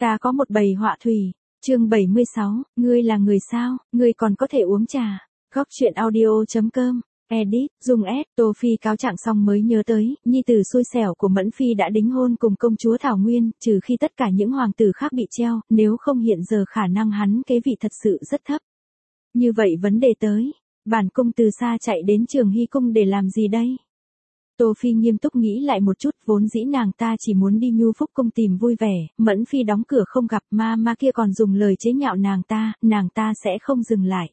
Ta có một bầy họa thủy. Chương 76, ngươi là người sao, ngươi còn có thể uống trà. Góc truyện audio.com. Edit, dùng S. Tô Phi cáo trạng xong mới nhớ tới, nhi tử xui xẻo của Mẫn Phi đã đính hôn cùng công chúa Thảo Nguyên, trừ khi tất cả những hoàng tử khác bị treo, nếu không hiện giờ khả năng hắn kế vị thật sự rất thấp. Như vậy vấn đề tới, bản cung từ xa chạy đến Trường Hy cung để làm gì đây? Tô Phi nghiêm túc nghĩ lại một chút, vốn dĩ nàng ta chỉ muốn đi Nhu Phúc cung tìm vui vẻ, Mẫn Phi đóng cửa không gặp, ma kia còn dùng lời chế nhạo nàng ta sẽ không dừng lại.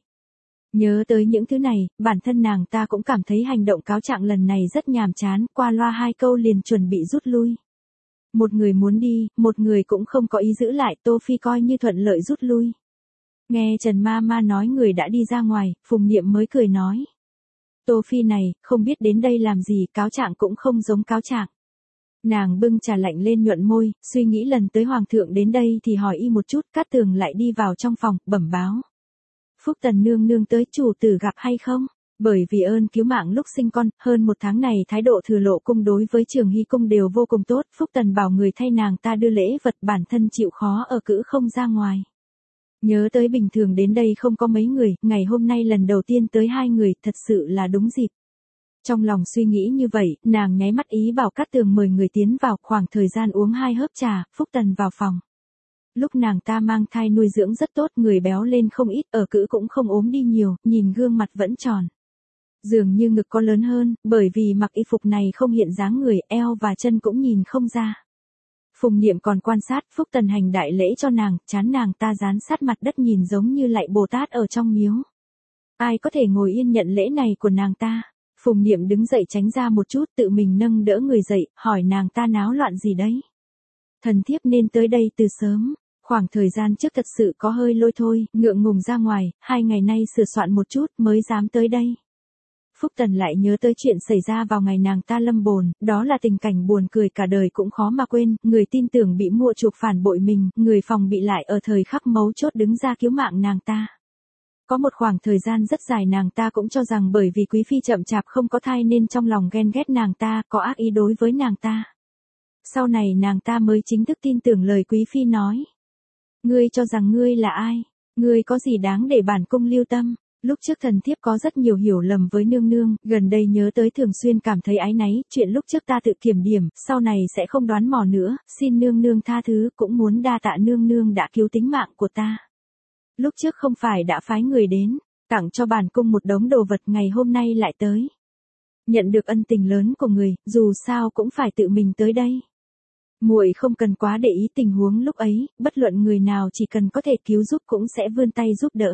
Nhớ tới những thứ này, bản thân nàng ta cũng cảm thấy hành động cáo trạng lần này rất nhàm chán, qua loa 2 câu liền chuẩn bị rút lui. Một người muốn đi, một người cũng không có ý giữ lại, Tô Phi coi như thuận lợi rút lui. Nghe Trần Ma nói người đã đi ra ngoài, Phùng Niệm mới cười nói. Tô Phi này, không biết đến đây làm gì, cáo trạng cũng không giống cáo trạng. Nàng bưng trà lạnh lên nhuận môi, suy nghĩ lần tới hoàng thượng đến đây thì hỏi y một chút, Cát Tường lại đi vào trong phòng, bẩm báo. Phúc Tần nương nương tới, chủ tử gặp hay không? Bởi vì ơn cứu mạng lúc sinh con, hơn 1 tháng này thái độ Thừa Lộ cung đối với Trường Hy cung đều vô cùng tốt, Phúc Tần bảo người thay nàng ta đưa lễ vật, bản thân chịu khó ở cữ không ra ngoài. Nhớ tới bình thường đến đây không có mấy người, ngày hôm nay lần đầu tiên tới 2 người, thật sự là đúng dịp. Trong lòng suy nghĩ như vậy, nàng nháy mắt ý bảo Cát Tường mời người tiến vào, khoảng thời gian uống 2 hớp trà, Phúc Tần vào phòng. Lúc nàng ta mang thai nuôi dưỡng rất tốt, người béo lên không ít, ở cữ cũng không ốm đi nhiều, nhìn gương mặt vẫn tròn. Dường như ngực có lớn hơn, bởi vì mặc y phục này không hiện dáng người, eo và chân cũng nhìn không ra. Phùng Niệm còn quan sát, Phúc Tần hành đại lễ cho nàng, trán nàng ta dán sát mặt đất nhìn giống như lạy Bồ Tát ở trong miếu. Ai có thể ngồi yên nhận lễ này của nàng ta? Phùng Niệm đứng dậy tránh ra một chút, tự mình nâng đỡ người dậy, hỏi nàng ta náo loạn gì đấy. Thần thiếp nên tới đây từ sớm, khoảng thời gian trước thật sự có hơi lôi thôi, ngượng ngùng ra ngoài, 2 ngày nay sửa soạn một chút mới dám tới đây. Phúc Tần lại nhớ tới chuyện xảy ra vào ngày nàng ta lâm bồn, đó là tình cảnh buồn cười cả đời cũng khó mà quên, người tin tưởng bị mua chuộc phản bội mình, người phòng bị lại ở thời khắc mấu chốt đứng ra cứu mạng nàng ta. Có một khoảng thời gian rất dài nàng ta cũng cho rằng bởi vì Quý Phi chậm chạp không có thai nên trong lòng ghen ghét nàng ta, có ác ý đối với nàng ta. Sau này nàng ta mới chính thức tin tưởng lời Quý Phi nói. Ngươi cho rằng ngươi là ai? Ngươi có gì đáng để bản cung lưu tâm? Lúc trước thần thiếp có rất nhiều hiểu lầm với nương nương, gần đây nhớ tới thường xuyên cảm thấy áy náy, chuyện lúc trước ta tự kiểm điểm, sau này sẽ không đoán mò nữa, xin nương nương tha thứ, cũng muốn đa tạ nương nương đã cứu tính mạng của ta. Lúc trước không phải đã phái người đến, tặng cho bản cung một đống đồ vật, ngày hôm nay lại tới. Nhận được ân tình lớn của người, dù sao cũng phải tự mình tới đây. Muội không cần quá để ý tình huống lúc ấy, bất luận người nào chỉ cần có thể cứu giúp cũng sẽ vươn tay giúp đỡ.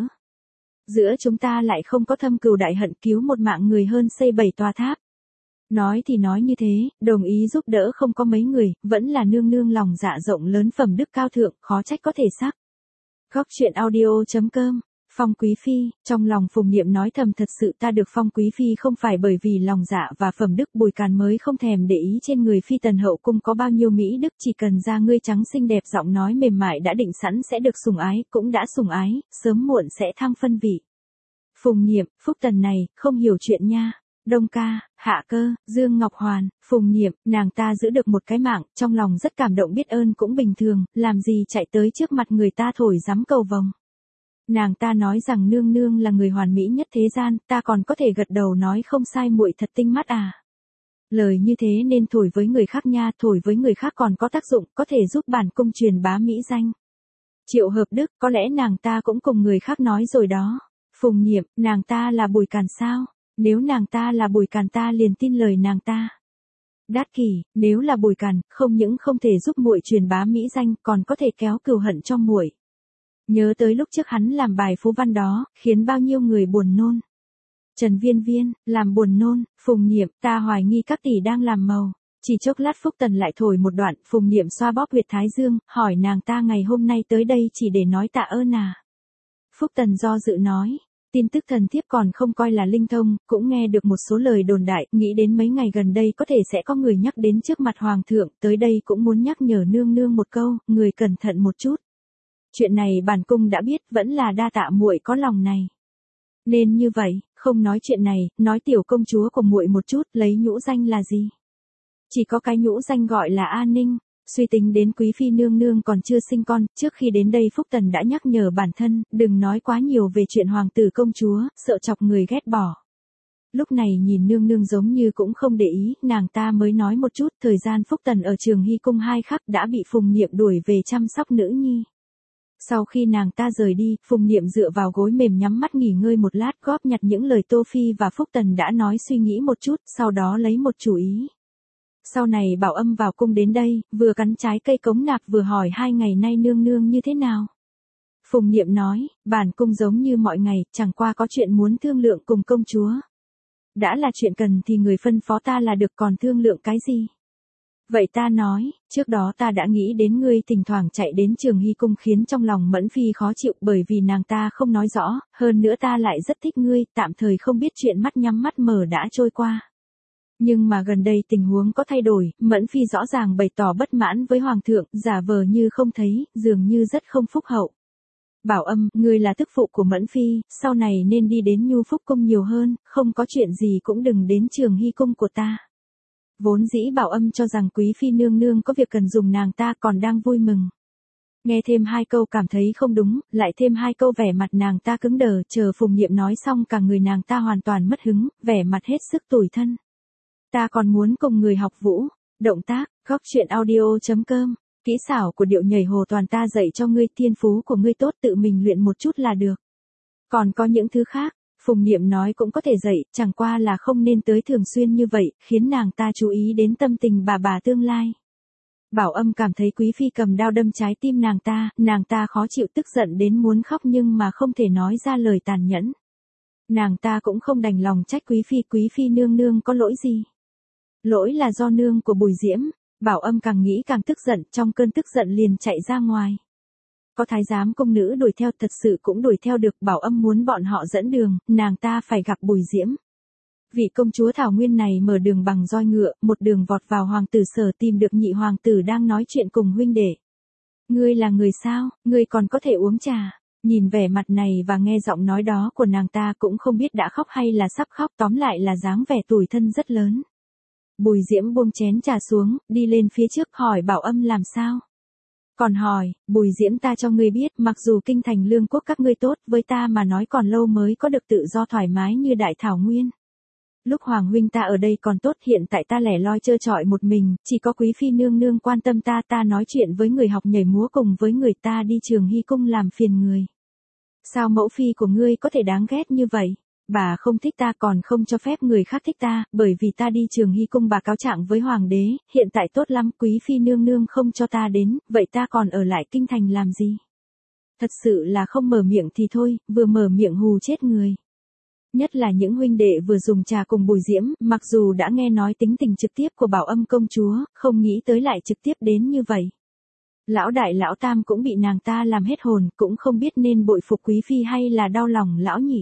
Giữa chúng ta lại không có thâm cừu đại hận, cứu một mạng người hơn xây 7 tòa tháp. Nói thì nói như thế, đồng ý giúp đỡ không có mấy người, vẫn là nương nương lòng dạ rộng lớn phẩm đức cao thượng, khó trách có thể sắc. Góc truyện audio.com. Phong Quý Phi, trong lòng Phùng Niệm nói thầm, thật sự ta được phong Quý Phi không phải bởi vì lòng dạ và phẩm đức, Bùi Càn mới không thèm để ý trên người Phi tần hậu cung có bao nhiêu mỹ đức, chỉ cần da ngươi trắng xinh đẹp, giọng nói mềm mại đã định sẵn sẽ được sủng ái, cũng đã sủng ái, sớm muộn sẽ thăng phân vị. Phùng Niệm, Phúc Tần này, không hiểu chuyện nha. Đông Ca, Hạ Cơ, Dương Ngọc Hoàn, Phùng Niệm, nàng ta giữ được một cái mạng, trong lòng rất cảm động, biết ơn cũng bình thường, làm gì chạy tới trước mặt người ta thổi giắm cầu vồng. Nàng ta nói rằng nương nương là người hoàn mỹ nhất thế gian, ta còn có thể gật đầu nói không sai, muội thật tinh mắt à. Lời như thế nên thổi với người khác nha, thổi với người khác còn có tác dụng, có thể giúp bản cung truyền bá mỹ danh. Triệu Hợp Đức, có lẽ nàng ta cũng cùng người khác nói rồi đó. Phùng Niệm, nàng ta là Bùi Càn sao? Nếu nàng ta là Bùi Càn ta liền tin lời nàng ta. Đát Kỷ, nếu là Bùi Càn, không những không thể giúp muội truyền bá mỹ danh, còn có thể kéo cừu hận cho muội. Nhớ tới lúc trước hắn làm bài phú văn đó, khiến bao nhiêu người buồn nôn. Trần Viên Viên, làm buồn nôn, Phùng Niệm, ta hoài nghi các tỷ đang làm màu. Chỉ chốc lát Phúc Tần lại thổi một đoạn, Phùng Niệm xoa bóp huyệt thái dương, hỏi nàng ta ngày hôm nay tới đây chỉ để nói tạ ơn à. Phúc Tần do dự nói, tin tức thần thiếp còn không coi là linh thông, cũng nghe được một số lời đồn đại, nghĩ đến mấy ngày gần đây có thể sẽ có người nhắc đến trước mặt hoàng thượng, tới đây cũng muốn nhắc nhở nương nương một câu, người cẩn thận một chút. Chuyện này bản cung đã biết, vẫn là đa tạ muội có lòng này. Nên như vậy, không nói chuyện này, nói tiểu công chúa của muội một chút, lấy nhũ danh là gì? Chỉ có cái nhũ danh gọi là A Ninh. Suy tính đến quý phi nương nương còn chưa sinh con, trước khi đến đây Phúc Tần đã nhắc nhở bản thân, đừng nói quá nhiều về chuyện hoàng tử công chúa, sợ chọc người ghét bỏ. Lúc này nhìn nương nương giống như cũng không để ý, nàng ta mới nói một chút, thời gian Phúc Tần ở Trường Hy Cung 2 khắc đã bị Phùng Niệm đuổi về chăm sóc nữ nhi. Sau khi nàng ta rời đi, Phùng Niệm dựa vào gối mềm nhắm mắt nghỉ ngơi một lát, góp nhặt những lời Tô Phi và Phúc Tần đã nói suy nghĩ một chút, sau đó lấy một chủ ý. Sau này Bảo Âm vào cung đến đây, vừa cắn trái cây cống nạc vừa hỏi 2 ngày nay nương nương như thế nào. Phùng Niệm nói, bản cung giống như mọi ngày, chẳng qua có chuyện muốn thương lượng cùng công chúa. Đã là chuyện cần thì người phân phó ta là được, còn thương lượng cái gì? Vậy ta nói, trước đó ta đã nghĩ đến ngươi thỉnh thoảng chạy đến Trường Hy Cung khiến trong lòng Mẫn Phi khó chịu bởi vì nàng ta không nói rõ, hơn nữa ta lại rất thích ngươi, tạm thời không biết chuyện mắt nhắm mắt mở đã trôi qua. Nhưng mà gần đây tình huống có thay đổi, Mẫn Phi rõ ràng bày tỏ bất mãn với Hoàng thượng, giả vờ như không thấy, dường như rất không phúc hậu. Bảo Âm, ngươi là tức phụ của Mẫn Phi, sau này nên đi đến Nhu Phúc Cung nhiều hơn, không có chuyện gì cũng đừng đến Trường Hy Cung của ta. Vốn dĩ Bảo Âm cho rằng quý phi nương nương có việc cần dùng nàng ta còn đang vui mừng. Nghe thêm 2 câu cảm thấy không đúng, lại thêm 2 câu vẻ mặt nàng ta cứng đờ, chờ Phùng Niệm nói xong cả người nàng ta hoàn toàn mất hứng, vẻ mặt hết sức tủi thân. Ta còn muốn cùng người học vũ, động tác, góc truyện audio.com, kỹ xảo của điệu nhảy hồ toàn ta dạy cho ngươi, thiên phú của ngươi tốt tự mình luyện một chút là được. Còn có những thứ khác, Phùng Niệm nói cũng có thể dạy, chẳng qua là không nên tới thường xuyên như vậy, khiến nàng ta chú ý đến tâm tình bà tương lai. Bảo Âm cảm thấy quý phi cầm đao đâm trái tim nàng ta khó chịu tức giận đến muốn khóc nhưng mà không thể nói ra lời tàn nhẫn. Nàng ta cũng không đành lòng trách quý phi nương nương có lỗi gì. Lỗi là do nương của Bùi Diễm. Bảo Âm càng nghĩ càng tức giận, trong cơn tức giận liền chạy ra ngoài. Có thái giám công nữ đuổi theo thật sự cũng đuổi theo được, Bảo Âm muốn bọn họ dẫn đường, nàng ta phải gặp Bùi Diễm. Vị công chúa Thảo Nguyên này mở đường bằng roi ngựa, một đường vọt vào hoàng tử sở tìm được nhị hoàng tử đang nói chuyện cùng huynh đệ. Ngươi là người sao, ngươi còn có thể uống trà. Nhìn vẻ mặt này và nghe giọng nói đó của nàng ta cũng không biết đã khóc hay là sắp khóc, tóm lại là dáng vẻ tủi thân rất lớn. Bùi Diễm buông chén trà xuống, đi lên phía trước hỏi Bảo Âm làm sao. Còn hỏi, Bùi Diễm ta cho ngươi biết, mặc dù kinh thành lương quốc các ngươi tốt, với ta mà nói còn lâu mới có được tự do thoải mái như đại thảo nguyên. Lúc hoàng huynh ta ở đây còn tốt, hiện tại ta lẻ loi trơ trọi một mình, chỉ có quý phi nương nương quan tâm ta nói chuyện với người học nhảy múa cùng với người ta đi Trường Hy Cung làm phiền người. Sao mẫu phi của ngươi có thể đáng ghét như vậy? Bà không thích ta còn không cho phép người khác thích ta, bởi vì ta đi Trường Hy Cung bà cáo trạng với hoàng đế, hiện tại tốt lắm quý phi nương nương không cho ta đến, vậy ta còn ở lại kinh thành làm gì? Thật sự là không mở miệng thì thôi, vừa mở miệng hù chết người. Nhất là những huynh đệ vừa dùng trà cùng Bùi Diễm, mặc dù đã nghe nói tính tình trực tiếp của Bảo Âm công chúa, không nghĩ tới lại trực tiếp đến như vậy. Lão đại lão tam cũng bị nàng ta làm hết hồn, cũng không biết nên bội phục quý phi hay là đau lòng lão nhị.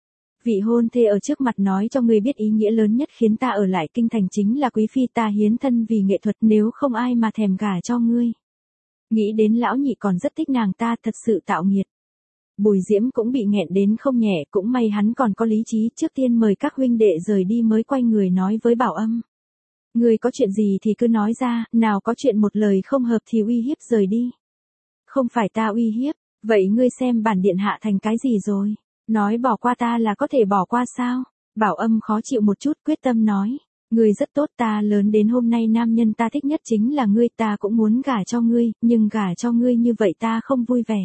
Vị hôn thê ở trước mặt nói cho ngươi biết ý nghĩa lớn nhất khiến ta ở lại kinh thành chính là quý phi, ta hiến thân vì nghệ thuật, nếu không ai mà thèm gả cho ngươi. Nghĩ đến lão nhị còn rất thích nàng ta, thật sự tạo nghiệt. Bùi Diễm cũng bị nghẹn đến không nhẹ, cũng may hắn còn có lý trí, trước tiên mời các huynh đệ rời đi mới quay người nói với Bảo Âm. Ngươi có chuyện gì thì cứ nói ra, nào có chuyện một lời không hợp thì uy hiếp rời đi. Không phải ta uy hiếp, vậy ngươi xem bản điện hạ thành cái gì rồi? Nói bỏ qua ta là có thể bỏ qua sao? Bảo Âm khó chịu một chút, quyết tâm nói. Ngươi rất tốt, ta lớn đến hôm nay nam nhân ta thích nhất chính là ngươi, ta cũng muốn gả cho ngươi, nhưng gả cho ngươi như vậy ta không vui vẻ.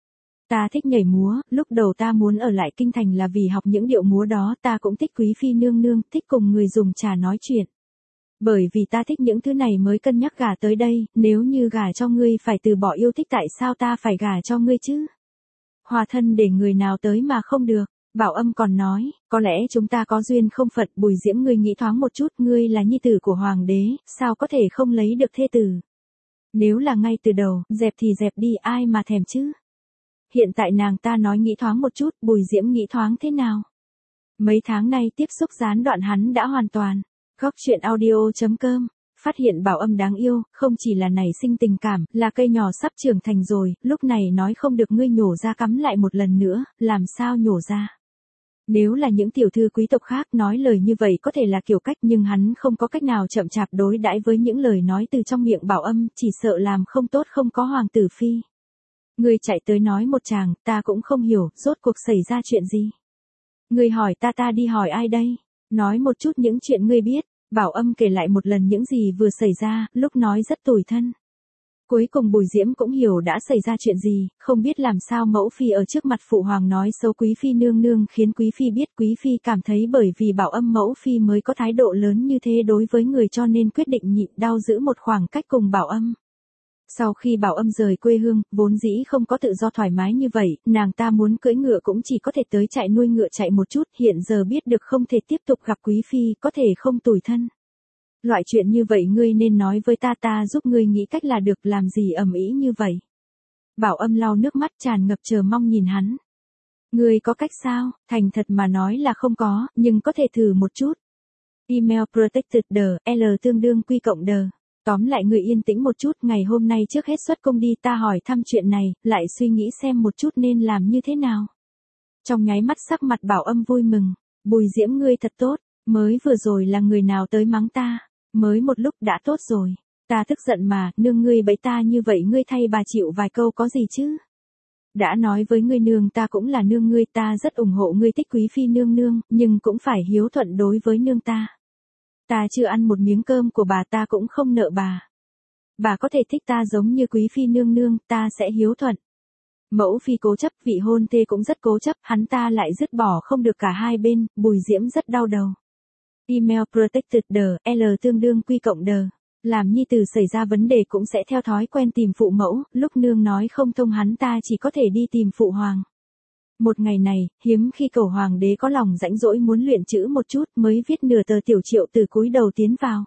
Ta thích nhảy múa, lúc đầu ta muốn ở lại kinh thành là vì học những điệu múa đó, ta cũng thích quý phi nương nương, thích cùng người dùng trà nói chuyện. Bởi vì ta thích những thứ này mới cân nhắc gả tới đây, nếu như gả cho ngươi phải từ bỏ yêu thích tại sao ta phải gả cho ngươi chứ? Hòa thân để người nào tới mà không được. Bảo Âm còn nói, có lẽ chúng ta có duyên không phận. Bùi Diễm ngươi nghĩ thoáng một chút, ngươi là nhi tử của hoàng đế, sao có thể không lấy được thê tử? Nếu là ngay từ đầu, dẹp thì dẹp đi, ai mà thèm chứ? Hiện tại nàng ta nói nghĩ thoáng một chút, Bùi Diễm nghĩ thoáng thế nào? Mấy tháng nay tiếp xúc gián đoạn hắn đã hoàn toàn. Góc truyện audio.com, phát hiện Bảo Âm đáng yêu, không chỉ là nảy sinh tình cảm, là cây nhỏ sắp trưởng thành rồi, lúc này nói không được ngươi nhổ ra cắm lại một lần nữa, làm sao nhổ ra? Nếu là những tiểu thư quý tộc khác nói lời như vậy có thể là kiểu cách, nhưng hắn không có cách nào chậm chạp đối đãi với những lời nói từ trong miệng Bảo Âm, chỉ sợ làm không tốt không có hoàng tử phi. Ngươi chạy tới nói một chàng, ta cũng không hiểu, rốt cuộc xảy ra chuyện gì. Ngươi hỏi ta đi hỏi ai đây? Nói một chút những chuyện ngươi biết. Bảo Âm kể lại một lần những gì vừa xảy ra, lúc nói rất tủi thân. Cuối cùng Bùi Diễm cũng hiểu đã xảy ra chuyện gì, không biết làm sao mẫu phi ở trước mặt phụ hoàng nói xấu quý phi nương nương, khiến quý phi biết, quý phi cảm thấy bởi vì Bảo Âm mẫu phi mới có thái độ lớn như thế đối với người, cho nên quyết định nhịn đau giữ một khoảng cách cùng Bảo Âm. Sau khi Bảo Âm rời quê hương, vốn dĩ không có tự do thoải mái như vậy, nàng ta muốn cưỡi ngựa cũng chỉ có thể tới trại nuôi ngựa chạy một chút, hiện giờ biết được không thể tiếp tục gặp quý phi, có thể không tủi thân. Loại chuyện như vậy ngươi nên nói với ta giúp ngươi nghĩ cách là được, làm gì ầm ĩ như vậy. Bảo Âm lau nước mắt tràn ngập chờ mong nhìn hắn. Ngươi có cách sao? Thành thật mà nói là không có, nhưng có thể thử một chút. Email protected L tương đương Q cộng D. Tóm lại người yên tĩnh một chút, ngày hôm nay trước hết xuất cung đi, ta hỏi thăm chuyện này, lại suy nghĩ xem một chút nên làm như thế nào. Trong nháy mắt sắc mặt Bảo Âm vui mừng. Bùi Diễm ngươi thật tốt, mới vừa rồi là người nào tới mắng ta, mới một lúc đã tốt rồi. Ta tức giận mà, nương ngươi bẫy ta như vậy, ngươi thay bà chịu vài câu có gì chứ. Đã nói với ngươi nương ta cũng là nương ngươi, ta rất ủng hộ ngươi thích quý phi nương nương, nhưng cũng phải hiếu thuận đối với nương ta. Ta chưa ăn một miếng cơm của bà ta cũng không nợ bà. Bà có thể thích ta giống như quý phi nương nương, ta sẽ hiếu thuận. Mẫu phi cố chấp, vị hôn thê cũng rất cố chấp, hắn ta lại dứt bỏ không được cả hai bên, Bùi Diễm rất đau đầu. Email protected L tương đương Q cộng D. Làm nhi tử xảy ra vấn đề cũng sẽ theo thói quen tìm phụ mẫu, lúc nương nói không thông hắn ta chỉ có thể đi tìm phụ hoàng. Một ngày này, hiếm khi Cẩu hoàng đế có lòng rãnh rỗi muốn luyện chữ một chút, mới viết nửa tờ tiểu triệu từ cúi đầu tiến vào.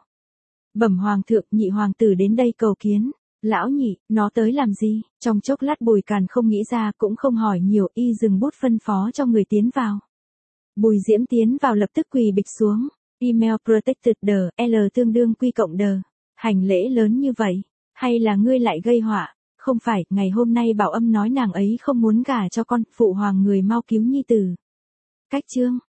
Bẩm hoàng thượng, nhị hoàng tử đến đây cầu kiến. Lão nhị, nó tới làm gì? Trong chốc lát Bùi Càn không nghĩ ra, cũng không hỏi nhiều, y dừng bút phân phó cho người tiến vào. Bùi Diễm tiến vào lập tức quỳ bịch xuống. Email protected L tương đương Q cộng D. Hành lễ lớn như vậy, hay là ngươi lại gây họa? Không phải, ngày hôm nay Bảo Âm nói nàng ấy không muốn gả cho con, phụ hoàng người mau cứu nhi tử. Cách chương